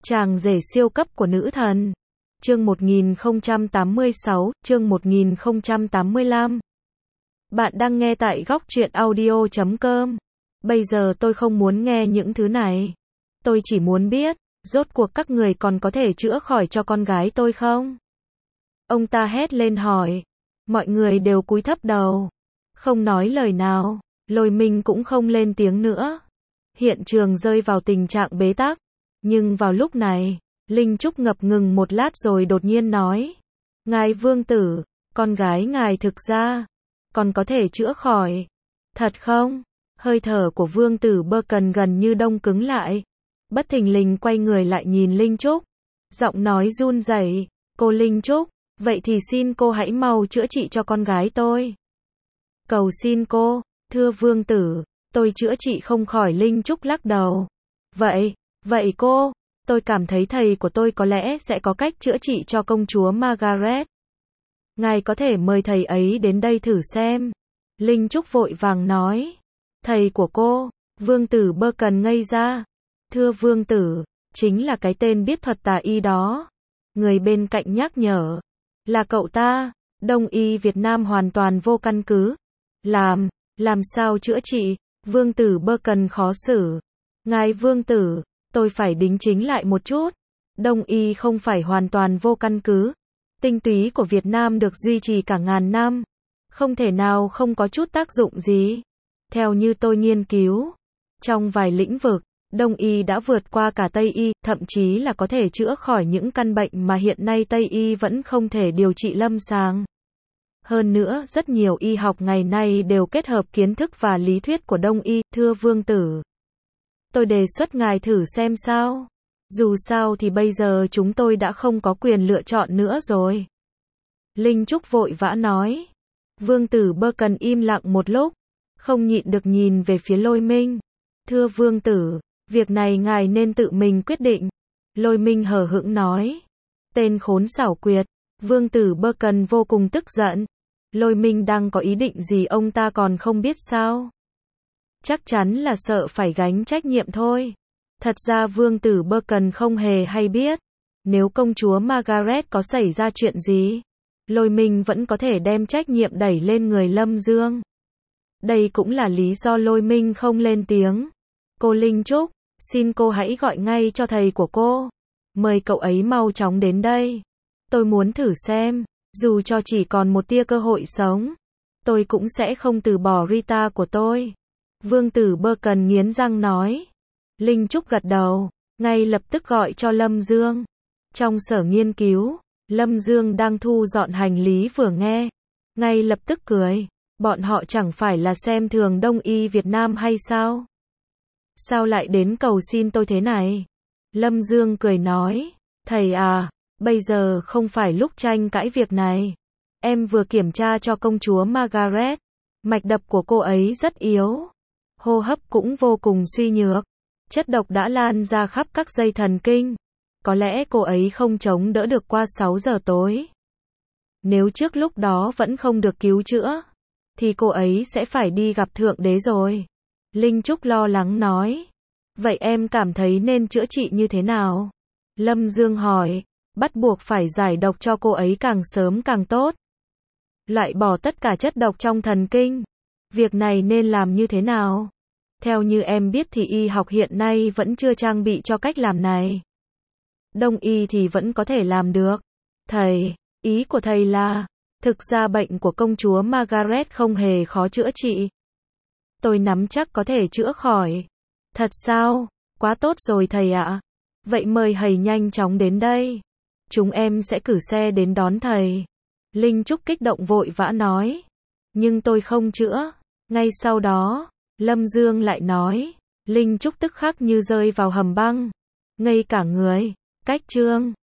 Chàng rể siêu cấp của nữ thần. Chương 1086, chương 1085. Bạn đang nghe tại góc truyện audio.com. Bây giờ tôi không muốn nghe những thứ này. Tôi chỉ muốn biết, rốt cuộc các người còn có thể chữa khỏi cho con gái tôi không? Ông ta hét lên hỏi. Mọi người đều cúi thấp đầu, không nói lời nào. Lôi Minh cũng không lên tiếng nữa. Hiện trường rơi vào tình trạng bế tắc. Nhưng vào lúc này, Linh Trúc ngập ngừng một lát rồi đột nhiên nói. Ngài vương tử, con gái ngài thực ra còn có thể chữa khỏi. Thật không? Hơi thở của vương tử Burton gần như đông cứng lại. Bất thình lình quay người lại nhìn Linh Trúc. Giọng nói run rẩy. Cô Linh Trúc, vậy thì xin cô hãy mau chữa trị cho con gái tôi. Cầu xin cô, thưa vương tử, tôi chữa trị không khỏi. Linh Trúc lắc đầu. Vậy cô, tôi cảm thấy thầy của tôi có lẽ sẽ có cách chữa trị cho công chúa Margaret. Ngài có thể mời thầy ấy đến đây thử xem. Linh Trúc vội vàng nói. Thầy của cô, vương tử Burton ngây ra. Thưa vương tử, chính là cái tên biết thuật tà y đó. Người bên cạnh nhắc nhở. Là cậu ta, Đông y Việt Nam hoàn toàn vô căn cứ. Làm sao chữa trị? Vương tử Burton khó xử. Ngài vương tử, tôi phải đính chính lại một chút. Đông y không phải hoàn toàn vô căn cứ. Tinh túy của Việt Nam được duy trì cả ngàn năm. Không thể nào không có chút tác dụng gì. Theo như tôi nghiên cứu, trong vài lĩnh vực, Đông y đã vượt qua cả Tây y, thậm chí là có thể chữa khỏi những căn bệnh mà hiện nay Tây y vẫn không thể điều trị lâm sàng. Hơn nữa, rất nhiều y học ngày nay đều kết hợp kiến thức và lý thuyết của Đông y. Thưa vương tử, tôi đề xuất ngài thử xem sao. Dù sao thì bây giờ chúng tôi đã không có quyền lựa chọn nữa rồi. Linh Trúc vội vã nói. Vương tử Burton im lặng một lúc, không nhịn được nhìn về phía Lôi Minh. Thưa vương tử, việc này ngài nên tự mình quyết định. Lôi Minh hờ hững nói. Tên khốn xảo quyệt. Vương tử Burton vô cùng tức giận. Lôi Minh đang có ý định gì ông ta còn không biết sao? Chắc chắn là sợ phải gánh trách nhiệm thôi. Thật ra vương tử Burton không hề hay biết. Nếu công chúa Margaret có xảy ra chuyện gì, Lôi Minh vẫn có thể đem trách nhiệm đẩy lên người Lâm Dương. Đây cũng là lý do Lôi Minh không lên tiếng. Cô Linh Trúc, xin cô hãy gọi ngay cho thầy của cô. Mời cậu ấy mau chóng đến đây. Tôi muốn thử xem, dù cho chỉ còn một tia cơ hội sống, tôi cũng sẽ không từ bỏ Rita của tôi. Vương tử Burton nghiến răng nói. Linh Trúc gật đầu, ngay lập tức gọi cho Lâm Dương. Trong sở nghiên cứu, Lâm Dương đang thu dọn hành lý vừa nghe, ngay lập tức cười. Bọn họ chẳng phải là xem thường Đông y Việt Nam hay sao? Sao lại đến cầu xin tôi thế này? Lâm Dương cười nói. Thầy à, bây giờ không phải lúc tranh cãi việc này. Em vừa kiểm tra cho công chúa Margaret. Mạch đập của cô ấy rất yếu. Hô hấp cũng vô cùng suy nhược. Chất độc đã lan ra khắp các dây thần kinh. Có lẽ cô ấy không chống đỡ được qua 6 giờ tối. Nếu trước lúc đó vẫn không được cứu chữa, thì cô ấy sẽ phải đi gặp Thượng Đế rồi. Linh Trúc lo lắng nói. Vậy em cảm thấy nên chữa trị như thế nào? Lâm Dương hỏi. Bắt buộc phải giải độc cho cô ấy càng sớm càng tốt. Loại bỏ tất cả chất độc trong thần kinh. Việc này nên làm như thế nào? Theo như em biết thì y học hiện nay vẫn chưa trang bị cho cách làm này. Đông y thì vẫn có thể làm được. Thầy, ý của thầy là, thực ra bệnh của công chúa Margaret không hề khó chữa trị. Tôi nắm chắc có thể chữa khỏi. Thật sao? Quá tốt rồi thầy ạ. Vậy mời thầy nhanh chóng đến đây. Chúng em sẽ cử xe đến đón thầy. Linh Trúc kích động vội vã nói. Nhưng tôi không chữa. Ngay sau đó, Lâm Dương lại nói. Linh Trúc tức khắc như rơi vào hầm băng. Ngây cả người. Cách chương